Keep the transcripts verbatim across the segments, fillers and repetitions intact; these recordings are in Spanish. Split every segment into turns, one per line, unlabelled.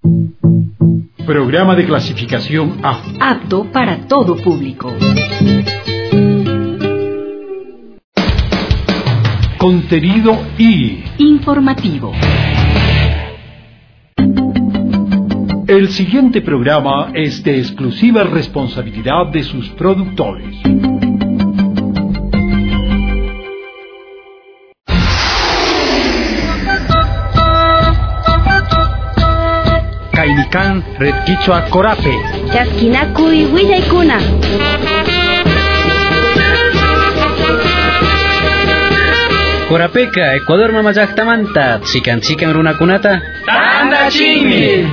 Programa de clasificación A.
Apto para todo público.
Contenido I.
Informativo.
El siguiente programa es de exclusiva responsabilidad de sus productores.
Kainikan Red Quichua Corape.
Chasquinacuy Huillaykuna.
Corapeka, Ecuador mamayaktamanta, chikan chikan runakunata.
Tanda chimi.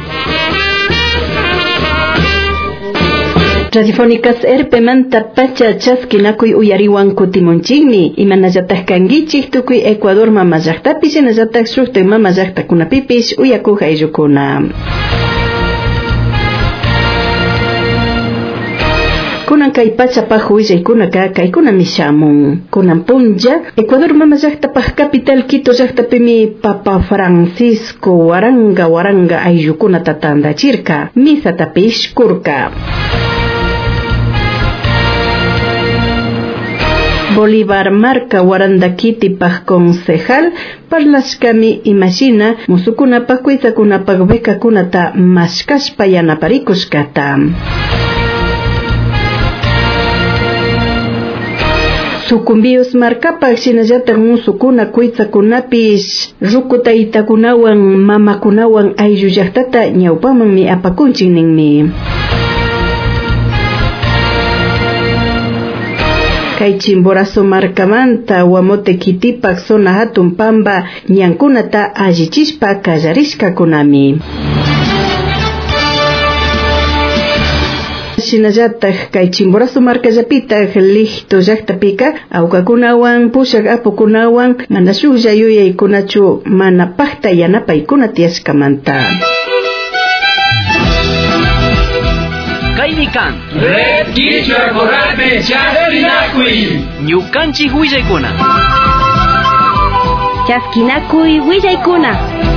Radiofónicas erpemanta pacha chasquinacuy uyariwan kutimunchigmi imanallataq kankichik tukuy Ecuador mamayaqtapish hinallataq shuqtaq mamayaqtakunapipish uyakuq ayllukuna. Kunan kay pachapaq willaykunaka kaykunami shamun. Kunan punlla Ecuador mamayaqtapaq capital Quito llaqtapimi Papa Francisco waranga waranga ayllukunata tandachirka misatapish kurka. Bolívar marca Warandakitipaq concejal parlashkami imashina musukunapaq kuisakunapaq bekakunata mashkashpa yanaparikushkata. Sucumbios markapaq shinallataq musukuna kuisakunapish rukutaytakunawan mamakunawan ayllu llaqtata ñawpamanmi apakunchik ninmi. Kay Chimborazo markamanta Wamote Kitipaq zona hatun pamba ñankunata allichishpa kallarishkakunami. Shinallataq kay Chimborazo markallapitaq Lijto llaqtapika awkakunawan pushaq apukunawan mana shuqlla yuyaykunachu mana paqta yanapaykuna tiyashkamanta.
Kainikan
Red Quichua Corape Chasquinacuy
Ñukanchik Huillaykuna.
Chasquinacuy Huillaykuna.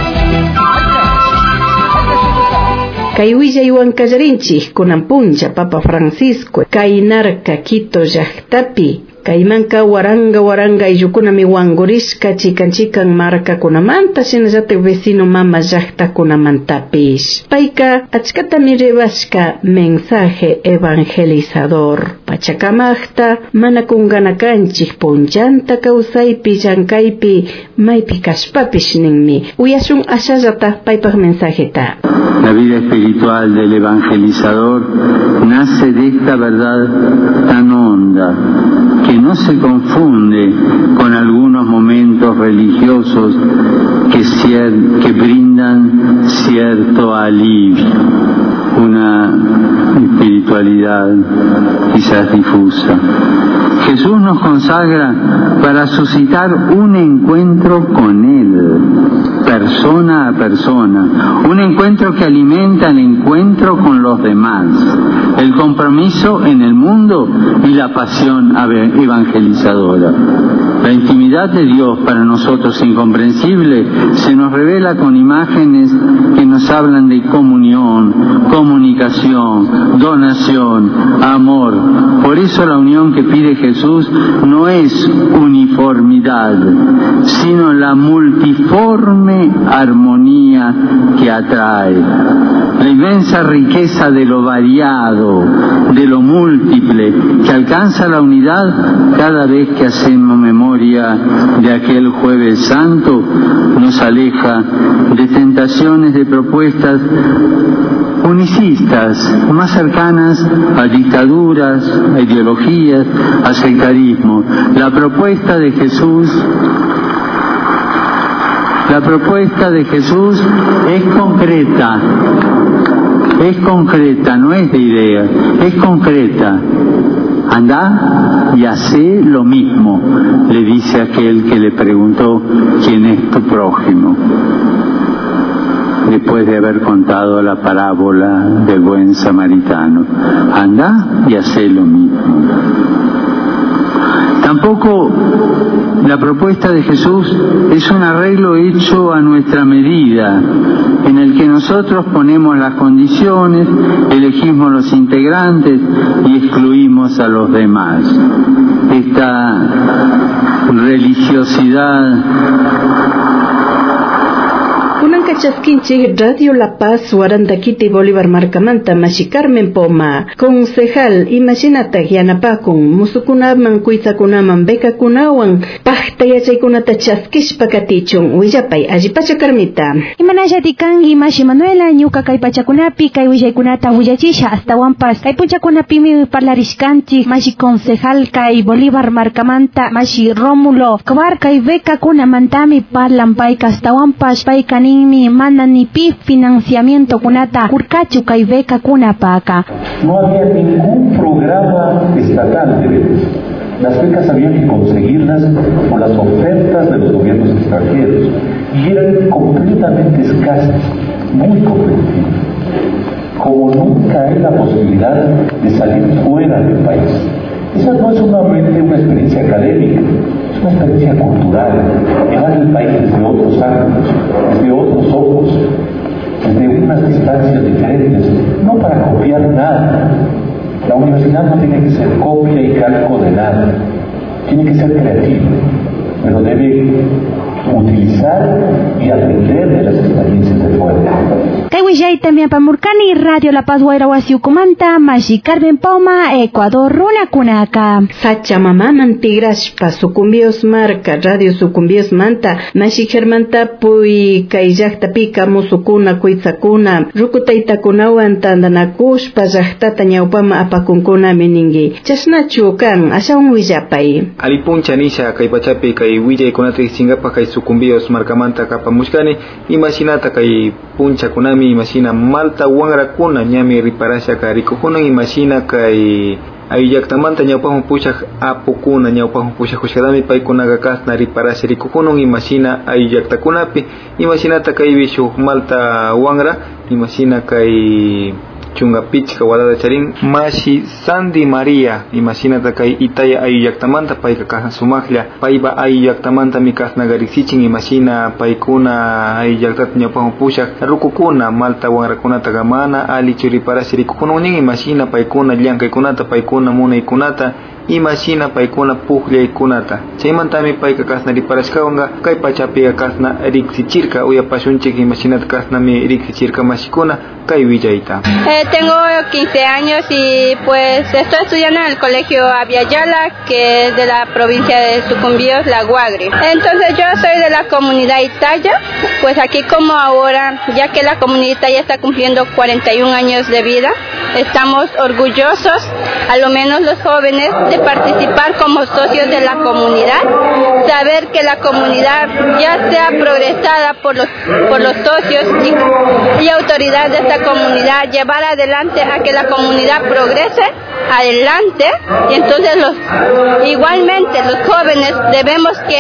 Kay willaywan kallarinchik kunan punlla Papa Francisco kay narka Quito llaqtapi kaymanka waranga waranga ayllukunami wangurishka chikan chikan markakunamanta shinallataq vecino mama llaqtakunamantapish payka achkatami ribashka mensaje evangelizador pachakamaqta mana kunkanakanchik punllanta kawsaypi llankaypi maypi kashpapish ninmi uyashun ashallata paypaq mensajeta.
La vida espiritual del evangelizador nace de esta verdad tan honda que no se confunde con algunos momentos religiosos que, cier- que brindan cierto alivio, una espiritualidad quizás difusa. Jesús nos consagra para suscitar un encuentro con Él, persona a persona, un encuentro que alimenta el encuentro con los demás, el compromiso en el mundo y la pasión evangelizadora. La intimidad de Dios para nosotros incomprensible se nos revela con imágenes que nos hablan de comunión, comunicación, donación, amor. Por eso la unión que pide Jesús no es uniformidad, sino la multiforme armonía que atrae. La inmensa riqueza de lo variado, de lo múltiple, que alcanza la unidad cada vez que hacemos memoria de aquel Jueves Santo, nos aleja de tentaciones de propuestas unicistas, más cercanas a dictaduras, a ideologías, a sectarismo. La propuesta de Jesús La propuesta de Jesús es concreta, es concreta, no es de idea, es concreta. Andá y hacé lo mismo, le dice aquel que le preguntó quién es tu prójimo, después de haber contado la parábola del buen samaritano. Andá y hacé lo mismo. Tampoco la propuesta de Jesús es un arreglo hecho a nuestra medida, en el que nosotros ponemos las condiciones, elegimos los integrantes y excluimos a los demás. Esta religiosidad
Kunanka chaskinchik Radio La Paz Warandakiti Bolívar Marcamanta Mashi Carmen Poma concejal imaginata yanapakun musukunaman kuitsakunaman bekakunawan paqta yachaykunata chaskishpa katichun willapay allipacha Carmita
imanallatikan imashi Manuela ñuka kay pachakunapi kay willaykunata willachisha astawanpas kay punchakunapimi parlarishkanchik mashi concejal kay Bolívar Marcamanta mashi Rómulo kawar kay bekakunamantami parlan payka astawanpas paykani mi mana ni pi financiamiento kunata urkachu kay beca kuna paka.
No había ningún programa estatal de becas. Las becas había que conseguirlas por las ofertas de los gobiernos extranjeros y eran completamente escasas, muy competitivas. Como nunca hay la posibilidad de salir fuera del país. Esa no es solamente una experiencia académica, es una experiencia cultural, llevar el país desde otros ángulos, desde otros ojos, desde unas distancias diferentes, no para copiar nada. La universidad no tiene que ser copia y calco de nada, tiene que ser creativa, pero debe utilizar y aprender de las experiencias de fuera.
Kay también pamurkani Radio La Paz Guayrawasi Ucumanta Mashi Carmen Poma Ecuador Runa Kunaka
Sacha mamá mantigrashpa sucumbios marca Radio sucumbios manta Mashi Germanta Pui Kayjakta Pika Musukuna Kuitzakuna Rukutaita Kunawan Tandanakushpa Jahtata Ñaupama Apakunkuna Meningi Chasnachu kan Ashaun Willapay
Alipuncha Nisha Kay Pachapi Kay Willa Kunati Singapa Kay sucumbios marcamanta kapamushkani imaginata kay puncha kunami imagina malta wangra kuna ñami riparasha ka rikukunan imagina kay ayullaktamanta ñawpajun pushaq apukuna ñawpajun pushaq hushkadami paykunaqa kasna riparasha rikukunan imagina ayullaktakunapi imaginata kay bishuk malta wangra imagina kay chunga pichka wadada charin mashi Sandy María imagínate kay itaya ayu yaktamanta payka kasna sumaqlla payba ayu yaktamanta mi kasna garixichin imagina paykuna ayu yaktata ñawpajun pushaq rukukuna malta wanrakunata gamana ali churiparashi rikukunan imagina paykuna llankaykunata paykuna munaykunata imagina paykuna puqllaykunata chaymantami payka kasna riparashkawanqa kay pachapiqa kasna riksichirka uyapashunchik imaginata kasnami riksichirka mashikuna kay willayta.
Eh, tengo quince años y pues estoy estudiando en el colegio Aviala, que es de la provincia de Sucumbíos, La Guagre. Entonces yo soy de la comunidad Itaya, pues aquí como ahora, ya que la comunidad Itaya está cumpliendo cuarenta y un años de vida, estamos orgullosos, a lo menos los jóvenes, de participar como socios de la comunidad, saber que la comunidad ya sea progresada por los, por los socios y, y autoridades de esta comunidad, llevar adelante a que la comunidad progrese adelante, y entonces los igualmente los jóvenes debemos que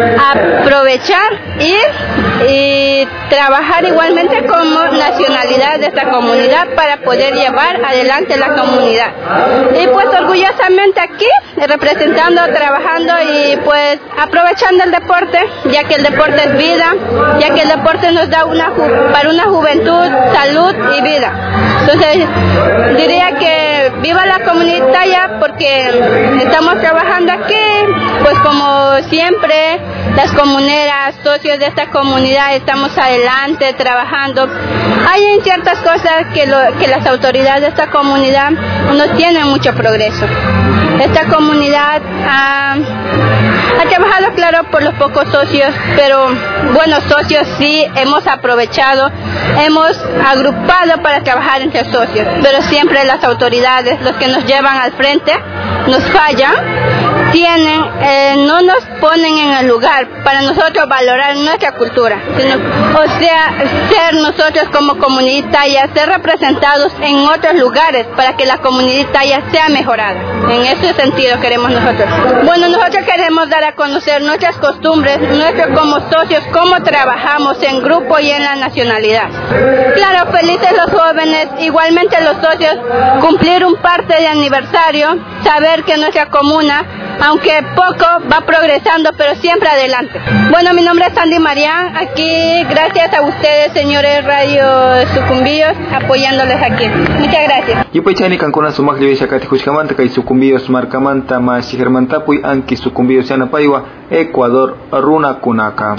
aprovechar y, y trabajar igualmente como nacionalidad de esta comunidad para poder llevar adelante la comunidad. Y pues orgullosamente aquí representando, trabajando y pues aprovechando el deporte, ya que el deporte es vida, ya que el deporte nos da una para una juventud, salud y vida. Entonces diría que viva la comunidad Itaya, porque estamos trabajando aquí, pues como siempre las comuneras, socios de esta comunidad, estamos adelante trabajando. Hay ciertas cosas que, lo, que las autoridades de esta comunidad no tienen mucho progreso. Esta comunidad ha, ha trabajado, claro, por los pocos socios, pero buenos socios sí hemos aprovechado, hemos agrupado para trabajar entre socios, pero siempre las autoridades, los que nos llevan al frente, nos fallan, tienen, eh, no nos ponen en el lugar para nosotros valorar nuestra cultura, sino, o sea, ser nosotros como comunidad Itaya, ser representados en otros lugares para que la comunidad Itaya sea mejorada. En ese sentido queremos nosotros. Bueno, nosotros queremos dar a conocer nuestras costumbres, nuestros como socios, cómo trabajamos en grupo y en la nacionalidad. Claro, felices los jóvenes, igualmente los socios, cumplir un parte de aniversario, saber que nuestra comuna aunque poco, va progresando, pero siempre adelante. Bueno, mi nombre es Sandy Marián, aquí gracias a ustedes, señores Radio Sucumbíos, apoyándoles aquí. Muchas gracias.
Yo pues chani cancuna sumak liwe shakati hushkamanta kai Sucumbíos markamanta ma shigermantapuy anki Sucumbíos yanapaywa Ecuador runa kunaka.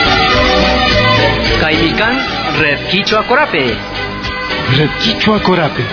Kaimikan Red Quichua Corape.
Red Quichua Corape.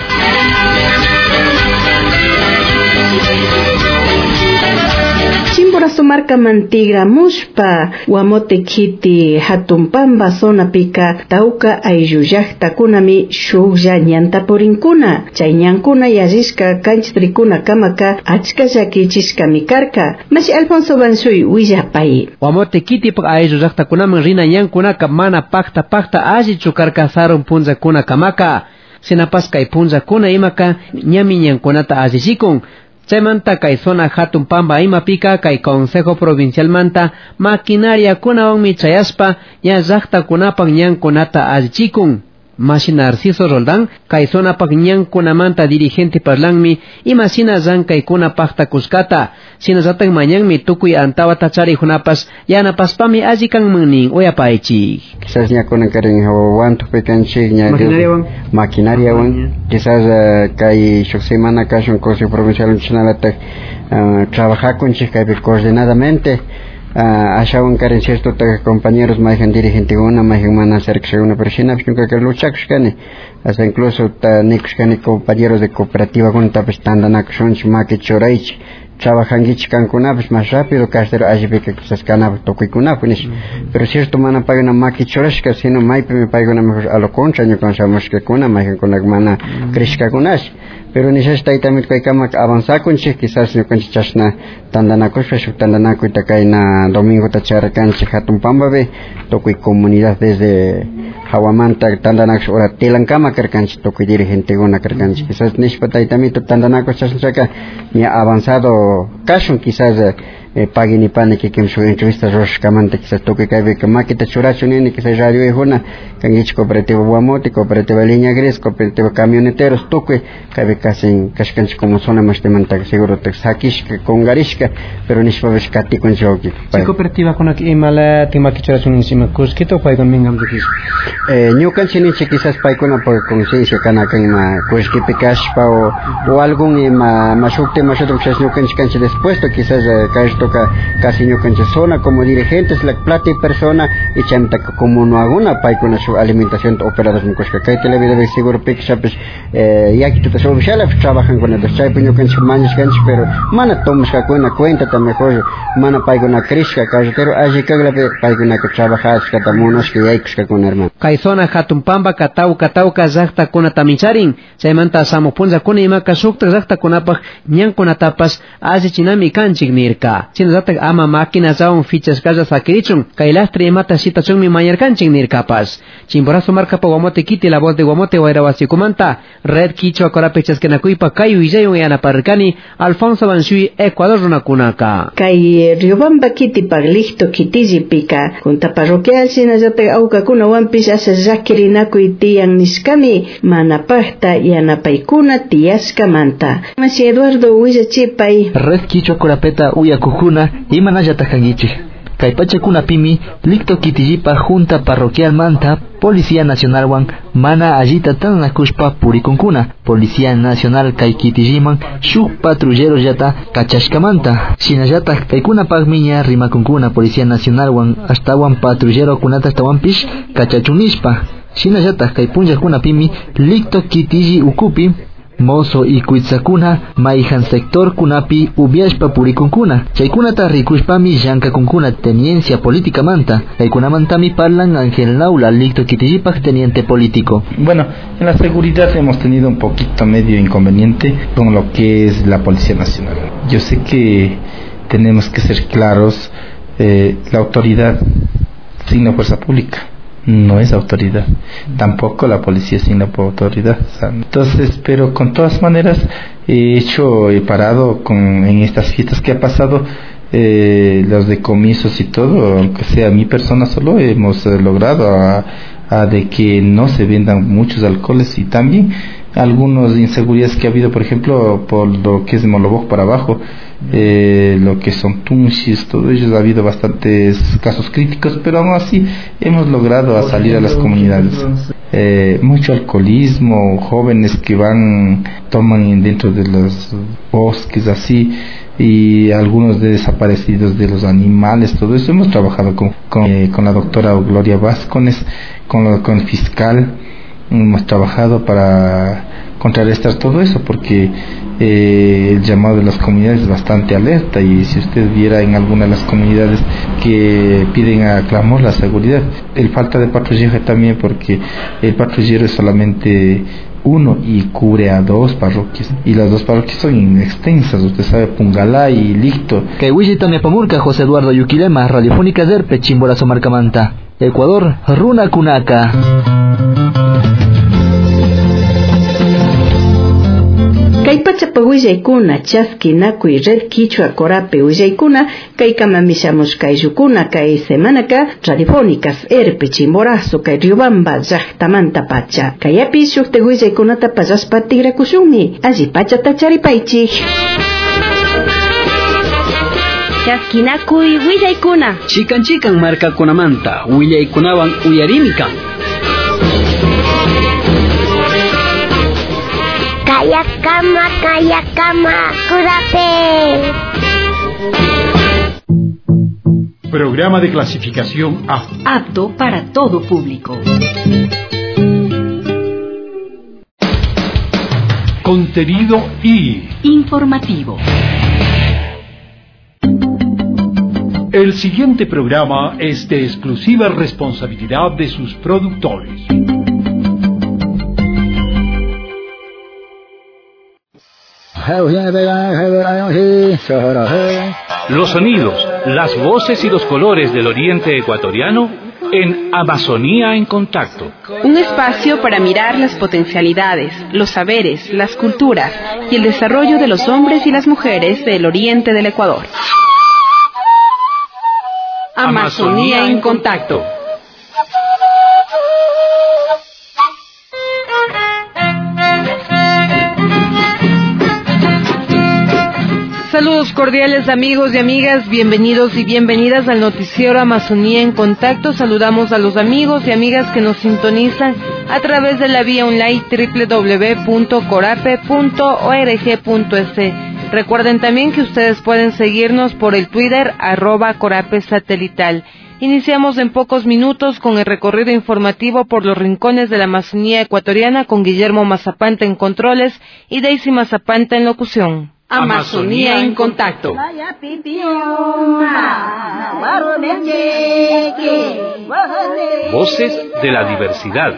Chimbora sumarka mantigra mushpa Guamote kiti hatumpamba zona pika tauka ayuyakta kunami shukya ñanta purinkuna chay ñankuna yarishka kanchitrikuna kamaka achka llakichishka mikarka mashi Alfonso Bansuy willapay
Guamote kiti pak ayuyakta kunami rina ñankunaka mana pakta pakta alli chukarka sarun punza kuna kamaka sinapas kay punza kuna imaka ñami ñankunata allichikun. Chaymanta kay zona hatun pamba imapika kay Consejo Provincial manta maquinaria kunawanmi chayaspa ya llaqta kunapak ñankunata allichikun. Mashi Narciso Roldán kay zonapak ñankunamanta dirigente parlanmi ima sina zan kay kunapakta kuskata sina zatak mañanmi tukuy antawata charihunapas yanapaspami alli kanmannin uyapaychik.
Quizás ñakuna karin hawawantu pekanchik ña maquinariawan maquinariawan quizás uh, kay shuk semana kashun Consejo Provincial chinalatak uh, trabajakunchik kay coordinadamente. Uh, ashawan karen cierto compañeros majan dirigente una majan mana cerca una persona porque que luchakshkani hasta incluso ta nikshkani compañeros de cooperativa con tapes tandanak shonch maki choraich trabajangich kankuna pues más rápido castero ajibeke quizás kana tokuikuna pues pero cierto mana paga una maki chorashka sino maipe me paga una mejor a lo concha yo con sabemos que kuna majan con la mana krishka kunash pero necesita también que kamak avanzar con che quizás no con chashna tandanakush fesuk tandanaku takaina domingo tachara canche hatun pambabe tokui comunidad desde Hawamanta tandanak ora telankama karkanchi tokui dirigente gona karkanchi quizás nishpatay también tandanaku chashna ni avanzado kashun quizás eh, pagui ni pane que quem su entrevista rosh kamante quizás toque cabe que maquita churacho ni quizás radio es una canguich cooperativa Guamote cooperativa Línea Gres cooperativa camioneteros toque cabe casi cashkanch como zona más de manta seguro te sakish con garishka pero ni sabes cati con jogi
si cooperativa con aquí mala tema que churacho ni sima kuskito pai con mingam de kis
eh new canchini quizás pai con por conciencia kana kan ma kuski pekash pa o, o algún ma masukte masotro quizás new canch canch después quizás caes toca casi no cancha zona como dirigentes la plata y persona y chanta como no alguna pai con su alimentación operados en cosca que le vida de seguro pick shapes eh ya que tú te sabes ya trabajan con el chai peño cancha manes cancha pero mana tomas ka cuenta cuenta tan mejor mana pai con la crisca pero allí que la pai con la que trabajas que tamonos que hay que con hermano
kai zona hatun pamba katau katau kazakta kuna tamicharin chaymanta samopunza kuna ima kasukta zakta kuna pa ñan kuna tapas azi chinami kanchik nirka sino zatak ama máquina zaun fichas kaza sakirichun kailastre mata situación mi mayor canching nir capaz chimborazo marca pa Guamote kiti la voz de Guamote guairabasi kumanta Red Quichua Corape chaskenakuipa kayu ijayo yana parkani Alfonso Bansuy Ecuador runakunaka
kay Riobamba kiti paglihto kitiji pika kunta parroquial sina zatak auka kuna wampis asa zakirinakuy tiyan niskami manapahta yana paikuna tiyaska manta Masi Eduardo Huillachipay
Red Quichua Corapeta uyakujuna imanaya tajangichi Kaipachakuna pimi licto kitijipa junta parroquial manta Policía Nacional wan mana allita tanakushpa purikunkuna Policía Nacional kay kitijiman shuk patrullero yata kachashkamanta shinallata kaykuna pagmiña rimakunkuna Policía Nacional wan ashtawan patrullero kunata ashtawanpish kachachunishpa shinallata kay punllakuna pimi licto kitiji ukupi mozo y kuitzakuna maihan sector kunapi ubiashpa purikunkuna chaykunata rikushpami llanka kunkuna teniencia política manta kaykunamantami parlan Ángel Naula licto kitijipak teniente político.
Bueno, en la seguridad hemos tenido un poquito medio inconveniente con lo que es la Policía Nacional. Yo sé que tenemos que ser claros, eh, la autoridad signa fuerza pública no es autoridad, tampoco la policía sin la autoridad. Entonces, pero con todas maneras he hecho, he parado con en estas fiestas que ha pasado eh, los decomisos y todo, aunque sea mi persona solo, hemos eh, logrado a, a de que no se vendan muchos alcoholes y también algunas inseguridades que ha habido, por ejemplo, por lo que es de Molobog para abajo, eh, lo que son Tunchis, todo ello, ha habido bastantes casos críticos, pero aún así hemos logrado salir a las comunidades. Eh, mucho alcoholismo, jóvenes que van, toman dentro de los bosques así, y algunos de desaparecidos de los animales, todo eso. Hemos trabajado con, con, eh, con la doctora Gloria Vázquez, con, lo, con el fiscal, hemos trabajado para contrarrestar todo eso, porque eh, el llamado de las comunidades es bastante alerta, y si usted viera en alguna de las comunidades que piden a clamor la seguridad, el falta de patrullaje también, porque el patrullero es solamente uno y cubre a dos parroquias, y las dos parroquias son extensas, usted sabe, Pungalá y Licto.
Kaiwillita Miapamurka, José Eduardo Yuquilema, Radiofónica Derpe, Chimborazo Marcamanta, Ecuador, Runa Kunaca.
Kaypachapa willaykuna chaskinakuy red Quichua Corape willaykuna kaykamamishamush kaysukuna kay semanaka Radiofónicas Erpe Chimborazo kay Riobamba llaqtamanta pacha kayapi shukte willaykunata pallashpa tigrakushunmi alli pachata charipaychik.
Chaskinakuy willaykuna
chikan chikan markakunamanta willaykunawan uyarimi kan.
Kayakama, Kayakama, Corape.
Programa de clasificación A.
Apto para todo público.
Contenido I.
Informativo.
El siguiente programa es de exclusiva responsabilidad de sus productores.
Los sonidos, las voces y los colores del oriente ecuatoriano en Amazonía en Contacto.
Un espacio para mirar las potencialidades, los saberes, las culturas y el desarrollo de los hombres y las mujeres del oriente del Ecuador. Amazonía en Contacto. Saludos cordiales amigos y amigas, bienvenidos y bienvenidas al noticiero Amazonía en Contacto. Saludamos a los amigos y amigas que nos sintonizan a través de la vía online doble u doble u doble u punto corape punto org punto es. Recuerden también que ustedes pueden seguirnos por el Twitter arroba Corape Satelital. Iniciamos en pocos minutos con el recorrido informativo por los rincones de la Amazonía ecuatoriana con Guillermo Mazapanta en controles y Daisy Mazapanta en locución. Amazonía en Contacto.
Voces de la diversidad.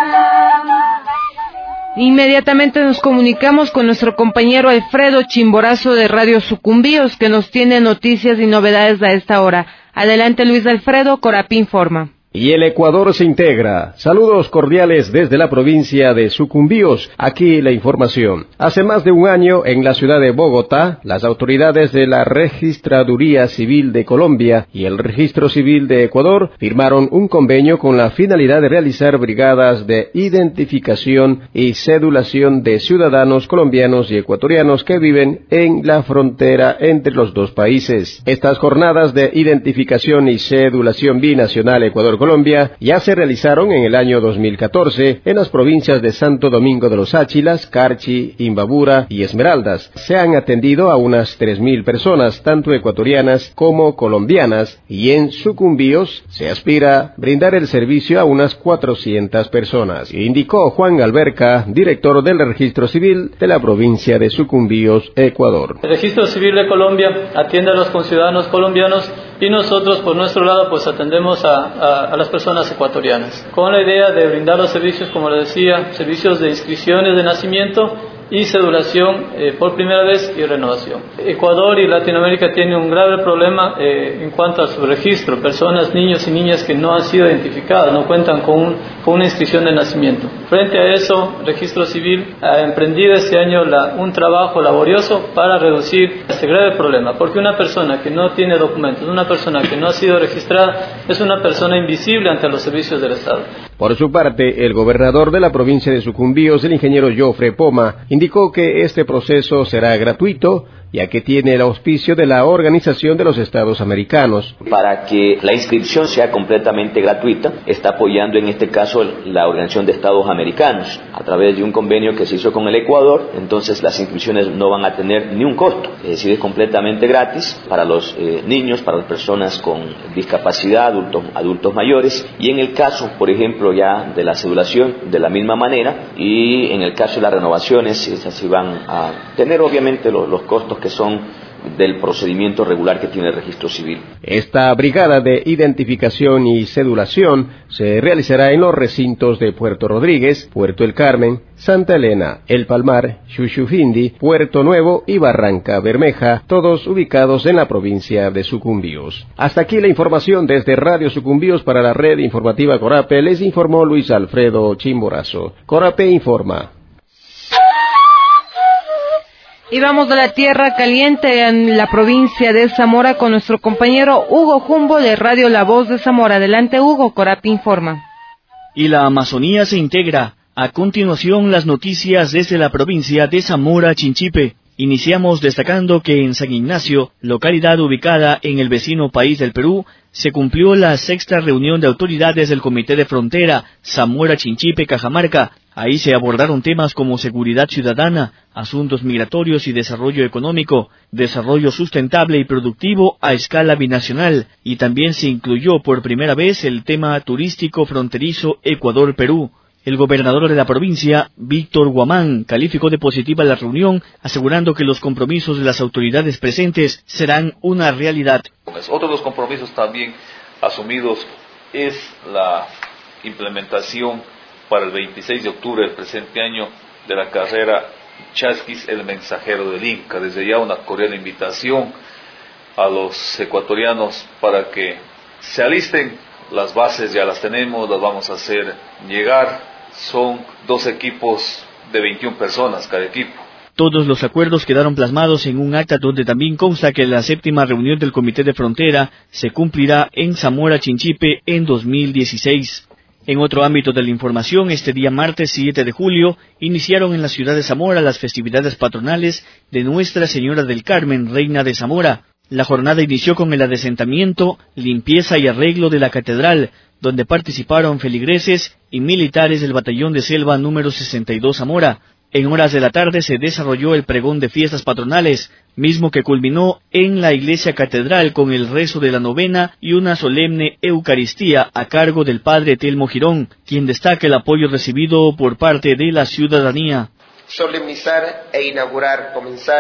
Inmediatamente nos comunicamos con nuestro compañero Alfredo Chimborazo de Radio Sucumbíos, que nos tiene noticias y novedades a esta hora. Adelante Luis Alfredo, Corapi informa.
Y el Ecuador se integra. Saludos cordiales desde la provincia de Sucumbíos. Aquí la información. Hace más de un año, en la ciudad de Bogotá, las autoridades de la Registraduría Civil de Colombia y el Registro Civil de Ecuador firmaron un convenio con la finalidad de realizar brigadas de identificación y cedulación de ciudadanos colombianos y ecuatorianos que viven en la frontera entre los dos países. Estas jornadas de identificación y cedulación binacional Ecuador-Colombia ya se realizaron en el año dos mil catorce en las provincias de Santo Domingo de los Áchilas, Carchi, Imbabura y Esmeraldas. Se han atendido a unas tres mil personas, tanto ecuatorianas como colombianas, y en Sucumbíos se aspira a brindar el servicio a unas cuatrocientas personas, indicó Juan Alberca, director del Registro Civil de la provincia de Sucumbíos, Ecuador.
El Registro Civil de Colombia atiende a los conciudadanos colombianos y nosotros por nuestro lado pues atendemos a, a, a las personas ecuatorianas, con la idea de brindar los servicios, como les decía, servicios de inscripciones de nacimiento y cedulación eh, por primera vez y renovación. Ecuador y Latinoamérica tienen un grave problema eh, en cuanto a su registro, personas, niños y niñas que no han sido identificadas, no cuentan con, un, con una inscripción de nacimiento. Frente a eso, Registro Civil ha emprendido este año la, un trabajo laborioso para reducir este grave problema, porque una persona que no tiene documentos, una persona que no ha sido registrada, es una persona invisible ante los servicios del Estado.
Por su parte, el gobernador de la provincia de Sucumbíos, el ingeniero Jofre Poma, indicó que este proceso será gratuito, ya que tiene el auspicio de la Organización de los Estados Americanos.
Para que la inscripción sea completamente gratuita, está apoyando en este caso la Organización de Estados Americanos, a través de un convenio que se hizo con el Ecuador. Entonces las inscripciones no van a tener ni un costo, es decir, es completamente gratis para los eh, niños, para las personas con discapacidad, adultos, adultos mayores, y en el caso, por ejemplo, ya de la cedulación, de la misma manera, y en el caso de las renovaciones, esas sí van a tener obviamente los, los costos que son del procedimiento regular que tiene el registro civil.
Esta brigada de identificación y cedulación se realizará en los recintos de Puerto Rodríguez, Puerto El Carmen, Santa Elena, El Palmar, Xuxufindi, Puerto Nuevo y Barranca Bermeja, todos ubicados en la provincia de Sucumbíos. Hasta aquí la información desde Radio Sucumbíos para la red informativa Corape. Les informó Luis Alfredo Chimborazo. Corape informa.
Y vamos a la tierra caliente en la provincia de Zamora con nuestro compañero Hugo Jumbo de Radio La Voz de Zamora. Adelante, Hugo, Corapi informa.
Y la Amazonía se integra. A continuación, las noticias desde la provincia de Zamora Chinchipe. Iniciamos destacando que en San Ignacio, localidad ubicada en el vecino país del Perú, se cumplió la sexta reunión de autoridades del Comité de Frontera Zamora Chinchipe Cajamarca. Ahí se abordaron temas como seguridad ciudadana, asuntos migratorios y desarrollo económico, desarrollo sustentable y productivo a escala binacional, y también se incluyó por primera vez el tema turístico fronterizo Ecuador-Perú. El gobernador de la provincia, Víctor Guamán, calificó de positiva la reunión, asegurando que los compromisos de las autoridades presentes serán una realidad.
Otro de los compromisos también asumidos es la implementación para el veintiséis de octubre del presente año de la carrera Chasquis, el mensajero del Inca. Desde ya una cordial invitación a los ecuatorianos para que se alisten. Las bases ya las tenemos, las vamos a hacer llegar. Son dos equipos de veintiuna personas cada equipo.
Todos los acuerdos quedaron plasmados en un acta donde también consta que la séptima reunión del Comité de Frontera se cumplirá en Zamora Chinchipe en dos mil dieciséis. En otro ámbito de la información, este día martes siete de julio, iniciaron en la ciudad de Zamora las festividades patronales de Nuestra Señora del Carmen, Reina de Zamora. La jornada inició con el adesentamiento, limpieza y arreglo de la catedral, donde participaron feligreses y militares del batallón de selva número sesenta y dos Zamora. En horas de la tarde se desarrolló el pregón de fiestas patronales, mismo que culminó en la iglesia catedral con el rezo de la novena y una solemne Eucaristía a cargo del padre Telmo Girón, quien destaca el apoyo recibido por parte de la ciudadanía.
Solemnizar e inaugurar, comenzar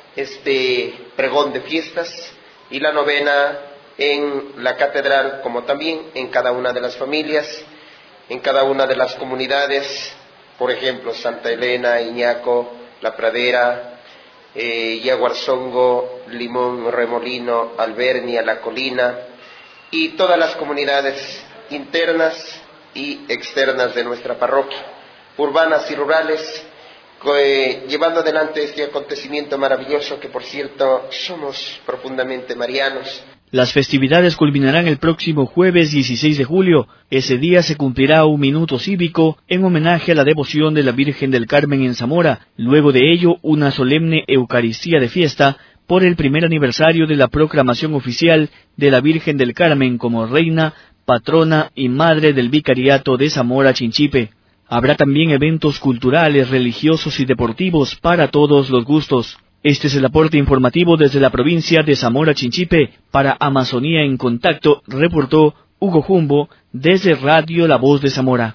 este pregón de fiestas y la novena en la catedral, como también en cada una de las familias, en cada una de las comunidades, por ejemplo, Santa Elena, Iñaco, La Pradera, eh, Yaguarzongo, Limón, Remolino, Albernia, La Colina, y todas las comunidades internas y externas de nuestra parroquia, urbanas y rurales, eh, llevando adelante este acontecimiento maravilloso que, por cierto, somos profundamente marianos.
Las festividades culminarán el próximo jueves dieciséis de julio. Ese día se cumplirá un minuto cívico en homenaje a la devoción de la Virgen del Carmen en Zamora. Luego de ello, una solemne Eucaristía de fiesta por el primer aniversario de la proclamación oficial de la Virgen del Carmen como reina, patrona y madre del vicariato de Zamora Chinchipe. Habrá también eventos culturales, religiosos y deportivos para todos los gustos. Este es el aporte informativo desde la provincia de Zamora Chinchipe. Para Amazonía en Contacto, reportó Hugo Jumbo desde Radio La Voz de Zamora.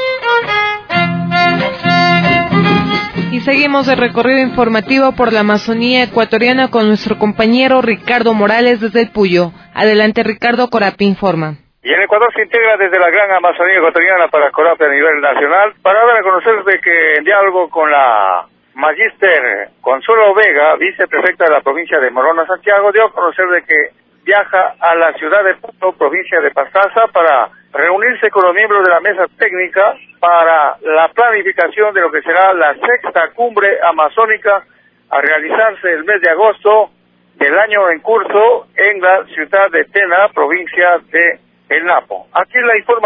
Y seguimos el recorrido informativo por la Amazonía ecuatoriana con nuestro compañero Ricardo Morales desde el Puyo. Adelante, Ricardo, Corapi informa.
Y en Ecuador se integra desde la gran Amazonía ecuatoriana para Corapi a nivel nacional, para dar a conocer de que en diálogo con la Magíster Consuelo Vega, viceprefecta de la provincia de Morona, Santiago, dio a conocer de que viaja a la ciudad de Puno, provincia de Pastaza, para reunirse con los miembros de la mesa técnica para la planificación de lo que será la sexta cumbre amazónica a realizarse el mes de agosto del año en curso en la ciudad de Tena, provincia de El Napo. Aquí la información.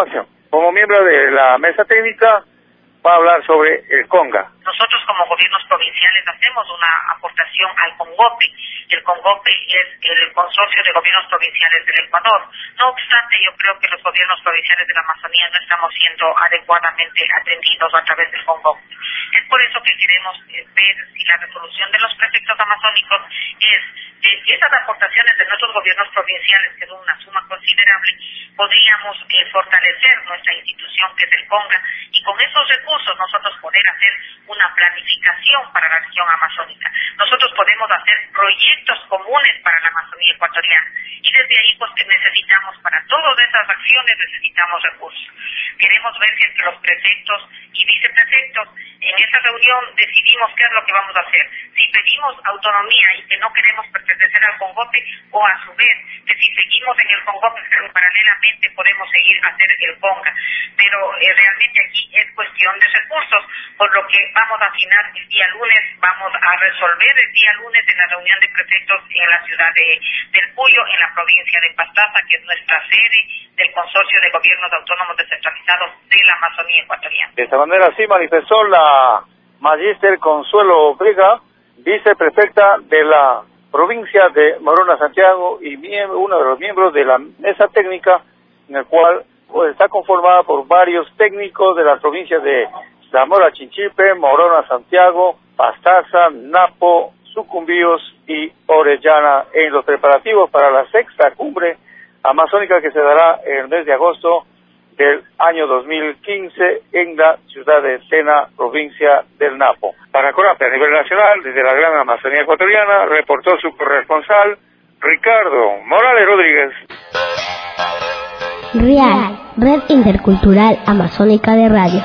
como miembro de la mesa técnica, va a hablar sobre el CONGA.
Nosotros como gobiernos provinciales hacemos una aportación al CONGOPE. El CONGOPE es el Consorcio de Gobiernos Provinciales del Ecuador. No obstante, yo creo que los gobiernos provinciales de la Amazonía no estamos siendo adecuadamente atendidos a través del CONGOPE. Es por eso que queremos ver si la resolución de los prefectos amazónicos es de esas aportaciones de nuestros gobiernos provinciales, que son una suma considerable, podríamos eh, fortalecer nuestra institución que es el CONGA, y con esos recursos nosotros poder hacer una planificación para la región amazónica. Nosotros podemos hacer proyectos comunes para la Amazonía ecuatoriana, y desde ahí pues que necesitamos, para todas esas acciones necesitamos recursos. Queremos ver que los prefectos y viceprefectos en esta reunión decidimos qué es lo que vamos a hacer. Si pedimos autonomía y que no queremos pertenecer al CONGOPE, o a su vez que si seguimos en el CONGOPE pero paralelamente podemos seguir a hacer el CONGA. Pero eh, realmente aquí es cuestión de recursos, por lo que vamos a afinar el día lunes, vamos a resolver el día lunes en la reunión de prefectos en la ciudad de, del Puyo, en la provincia de Pastaza, que es nuestra sede del Consorcio de Gobiernos Autónomos Descentralizados de la Amazonía ecuatoriana.
De esta manera así manifestó la Magíster Consuelo Vega, viceprefecta de la provincia de Morona Santiago y miembro, uno de los miembros de la mesa técnica, en el cual pues, está conformada por varios técnicos de las provincias de Zamora Chinchipe, Morona Santiago, Pastaza, Napo, Sucumbíos y Orellana, en los preparativos para la sexta cumbre amazónica que se dará en el mes de agosto del año dos mil quince en la ciudad de Tena, provincia del Napo. Para CONAPE a nivel nacional, desde la Gran Amazonía ecuatoriana, reportó su corresponsal Ricardo Morales Rodríguez.
Real, Red Intercultural Amazónica de Radio.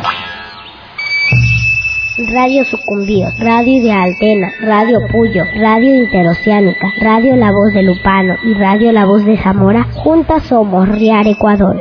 Radio Sucumbíos, Radio Ideal Tena, Radio Puyo, Radio Interoceánica, Radio La Voz de Lupano y Radio La Voz de Zamora. Juntas somos Riar Ecuador.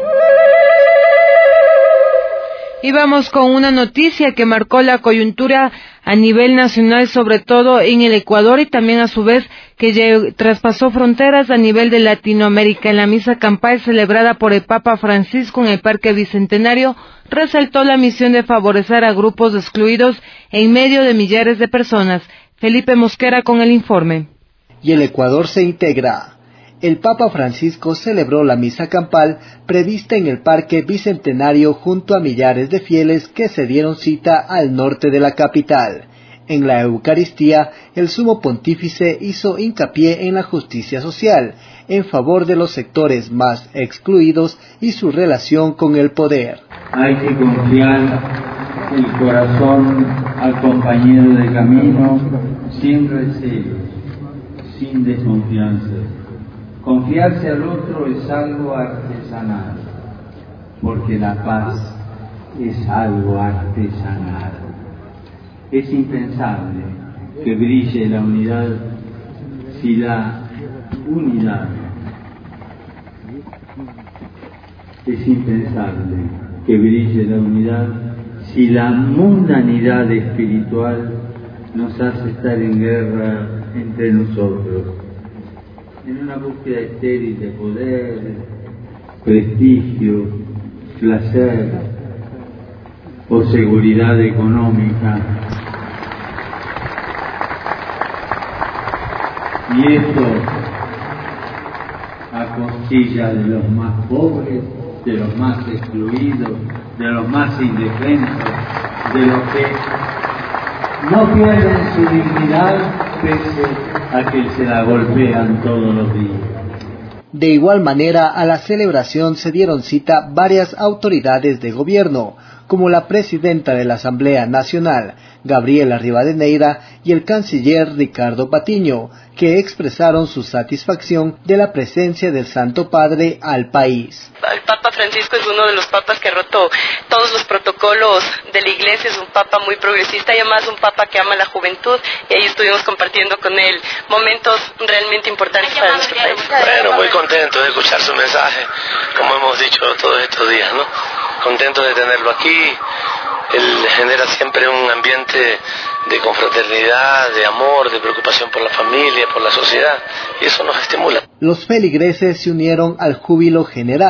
Y vamos con una noticia que marcó la coyuntura a nivel nacional, sobre todo en el Ecuador, y también a su vez que traspasó fronteras a nivel de Latinoamérica. En la misa campal celebrada por el Papa Francisco en el Parque Bicentenario, resaltó la misión de favorecer a grupos excluidos en medio de millares de personas. Felipe Mosquera con el informe.
Y el Ecuador se integra. El Papa Francisco celebró la misa campal prevista en el Parque Bicentenario junto a millares de fieles que se dieron cita al norte de la capital. En la Eucaristía, el Sumo Pontífice hizo hincapié en la justicia social, en favor de los sectores más excluidos y su relación con el poder.
Hay que confiar el corazón al compañero de camino sin recelos, sin desconfianza. Confiarse al otro es algo artesanal, porque la paz es algo artesanal. Es impensable que brille la unidad si la unidad es impensable que brille la unidad si la mundanidad espiritual nos hace estar en guerra entre nosotros, en una búsqueda estéril de poder, prestigio, placer o seguridad económica. Y esto a costilla de los más pobres, de los más excluidos, de los más indefensos, de los que no pierden su dignidad pese a que se la golpean todos los días.
De igual manera, a la celebración se dieron cita varias autoridades de gobierno, como la presidenta de la Asamblea Nacional, Gabriela Rivadeneira, y el canciller Ricardo Patiño, que expresaron su satisfacción de la presencia del Santo Padre al país.
El Papa Francisco es uno de los papas que ha roto todos los protocolos de la Iglesia, es un papa muy progresista y además un papa que ama la juventud, y ahí estuvimos compartiendo con él momentos realmente importantes para nuestro país.
Bueno, muy contento de escuchar su mensaje, como hemos dicho todos estos días, ¿no? Contento de tenerlo aquí. Él genera siempre un ambiente de confraternidad, de amor, de preocupación por la familia, por la sociedad, y eso nos estimula.
Los feligreses se unieron al júbilo general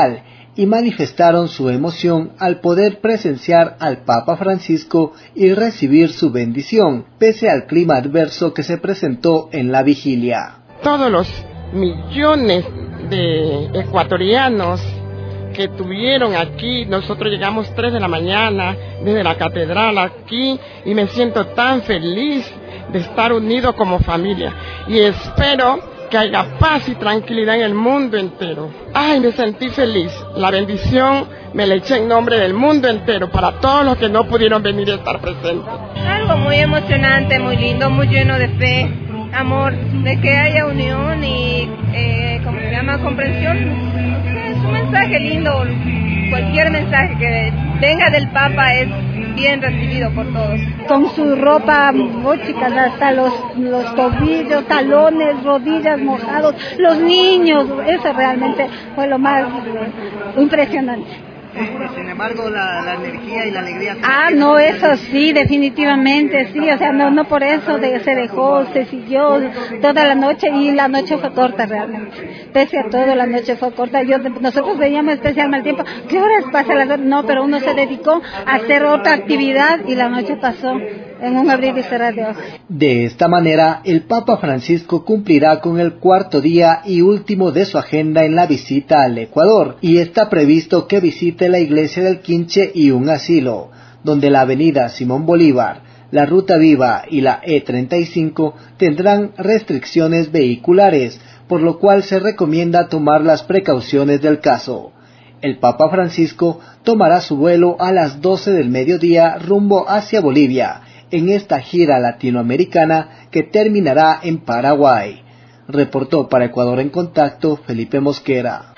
y manifestaron su emoción al poder presenciar al Papa Francisco y recibir su bendición, pese al clima adverso que se presentó en la vigilia.
Todos los millones de ecuatorianos que tuvieron aquí, nosotros llegamos tres de la mañana desde la catedral aquí y me siento tan feliz de estar unidos como familia y espero que haya paz y tranquilidad en el mundo entero. Ay, me sentí feliz, la bendición me la eché en nombre del mundo entero para todos los que no pudieron venir a estar presentes.
Algo muy emocionante, muy lindo, muy lleno de fe, amor, de que haya unión y, eh, ¿cómo se llama?, comprensión. Es un mensaje lindo, cualquier mensaje que venga del Papa es bien recibido por todos.
Con su ropa, oh, chicas, hasta los, los tobillos, talones, rodillas mojados, los niños, eso realmente fue lo más impresionante.
Sin embargo, la, la energía y la alegría...
Ah, no, eso sí, definitivamente, sí, o sea, no no por eso de, se dejó, se siguió toda la noche y la noche fue corta realmente. Pese a todo, la noche fue corta. Yo, nosotros veíamos especial mal tiempo, ¿qué horas pasa las horas? No, pero uno se dedicó a hacer otra actividad y la noche pasó en un abrir y cerrar de ojos.
De esta manera, el Papa Francisco cumplirá con el cuarto día y último de su agenda en la visita al Ecuador, y está previsto que visite la iglesia del Quinche y un asilo, donde la avenida Simón Bolívar, la Ruta Viva y la E treinta y cinco tendrán restricciones vehiculares, por lo cual se recomienda tomar las precauciones del caso. El Papa Francisco tomará su vuelo a las doce del mediodía rumbo hacia Bolivia, en esta gira latinoamericana que terminará en Paraguay. Reportó para Ecuador en Contacto Felipe Mosquera.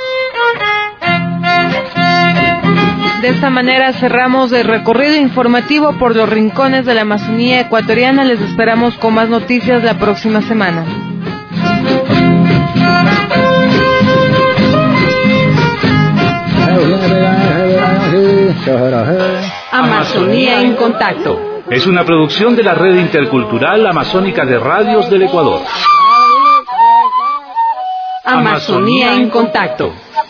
De esta manera cerramos el recorrido informativo por los rincones de la Amazonía ecuatoriana. Les esperamos con más noticias la próxima semana.
Amazonía en Contacto.
Es una producción de la Red Intercultural Amazónica de Radios del Ecuador.
Amazonía en Contacto.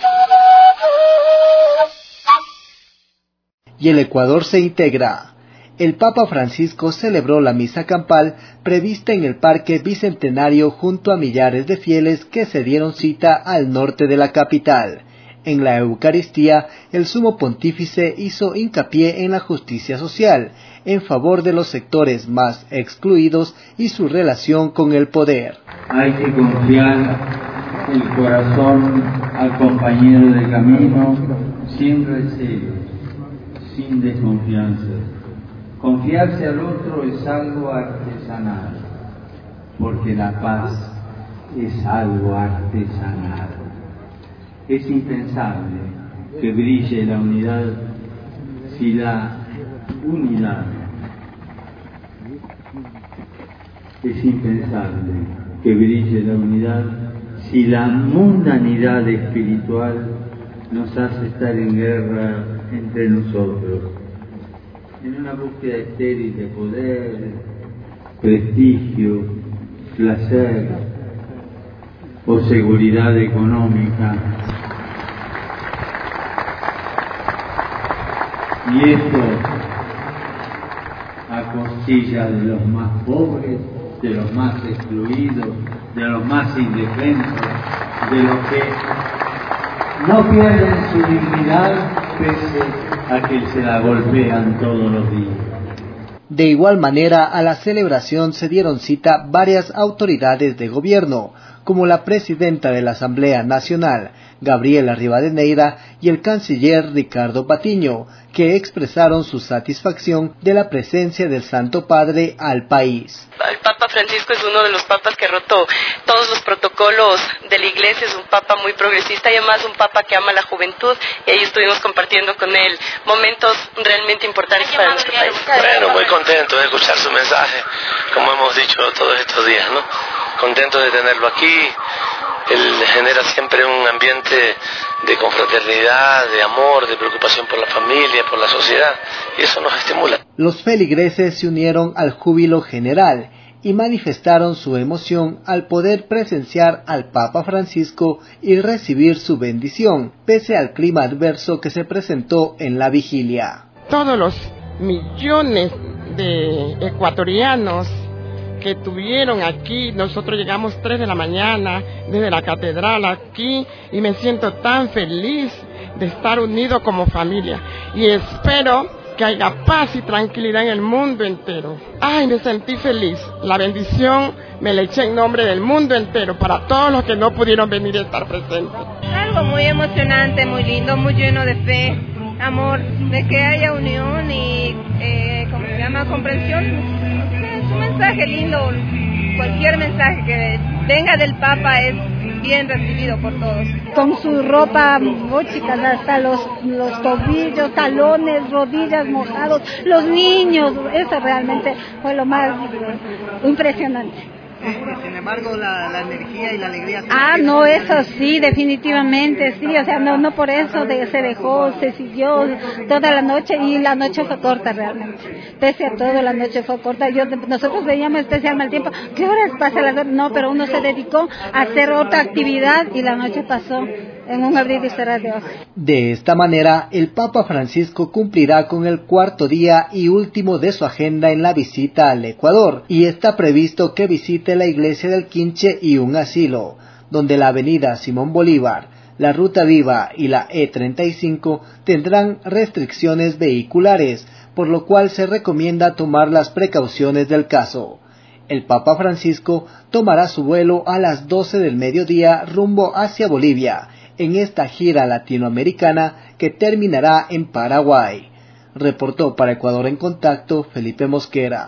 Y el Ecuador se integra. El Papa Francisco celebró la misa campal prevista en el Parque Bicentenario junto a millares de fieles que se dieron cita al norte de la capital. En la Eucaristía, el Sumo Pontífice hizo hincapié en la justicia social, en favor de los sectores más excluidos y su relación con el poder.
Hay que confiar el corazón al compañero de camino sin recelos, sin desconfianza. Confiarse al otro es algo artesanal, porque la paz es algo artesanal. Es impensable que brille la unidad si la unidad es impensable que brille la unidad si la mundanidad espiritual nos hace estar en guerra entre nosotros, en una búsqueda estéril de poder, prestigio, placer o seguridad económica. Y esto a costilla de los más pobres, de los más excluidos, de los más indefensos, de los que no pierden su dignidad pese a que se la golpean todos los días.
De igual manera, a la celebración se dieron cita varias autoridades de gobierno, como la presidenta de la Asamblea Nacional, Gabriela Rivadeneira, y el canciller Ricardo Patiño, que expresaron su satisfacción de la presencia del Santo Padre al país.
El Papa Francisco es uno de los papas que rotó todos los protocolos de la Iglesia, es un papa muy progresista y además un papa que ama a la juventud, y ahí estuvimos compartiendo con él momentos realmente importantes para nuestro país.
Bueno, muy contento de escuchar su mensaje, como hemos dicho todos estos días, ¿no? Contento de tenerlo aquí. Él genera siempre un ambiente de confraternidad, de amor, de preocupación por la familia, por la sociedad, y eso nos estimula.
Los feligreses se unieron al júbilo general y manifestaron su emoción al poder presenciar al Papa Francisco y recibir su bendición, pese al clima adverso que se presentó en la vigilia.
Todos los millones de ecuatorianos que tuvieron aquí, nosotros llegamos tres de la mañana desde la catedral aquí y me siento tan feliz de estar unido como familia y espero que haya paz y tranquilidad en el mundo entero. Ay, me sentí feliz. La bendición me la eché en nombre del mundo entero para todos los que no pudieron venir a estar presentes.
Algo muy emocionante, muy lindo, muy lleno de fe, amor, de que haya unión y, eh, ¿cómo se llama? Comprensión. Es un mensaje lindo. Cualquier mensaje que venga del Papa es bien recibido por todos.
Con su ropa, oh, chicas, hasta los, los tobillos, talones, rodillas mojados, los niños, eso realmente fue lo más impresionante.
Sin embargo, la, la energía y la alegría...
Ah, no, eso sí, definitivamente, sí, o sea, no no por eso de, se dejó, se siguió toda la noche y la noche fue corta realmente. Pese a todo, la noche fue corta. Yo, nosotros veíamos especial mal tiempo, ¿qué horas pasa la noche? No, pero uno se dedicó a hacer otra actividad y la noche pasó en un abrir y cerrar de ojos.
De esta manera, el Papa Francisco cumplirá con el cuarto día y último de su agenda en la visita al Ecuador, y está previsto que visite la iglesia del Quinche y un asilo, donde la avenida Simón Bolívar, la Ruta Viva y la E treinta y cinco tendrán restricciones vehiculares, por lo cual se recomienda tomar las precauciones del caso. El Papa Francisco tomará su vuelo a las doce del mediodía rumbo hacia Bolivia, en esta gira latinoamericana que terminará en Paraguay. Reportó para Ecuador en Contacto Felipe Mosquera.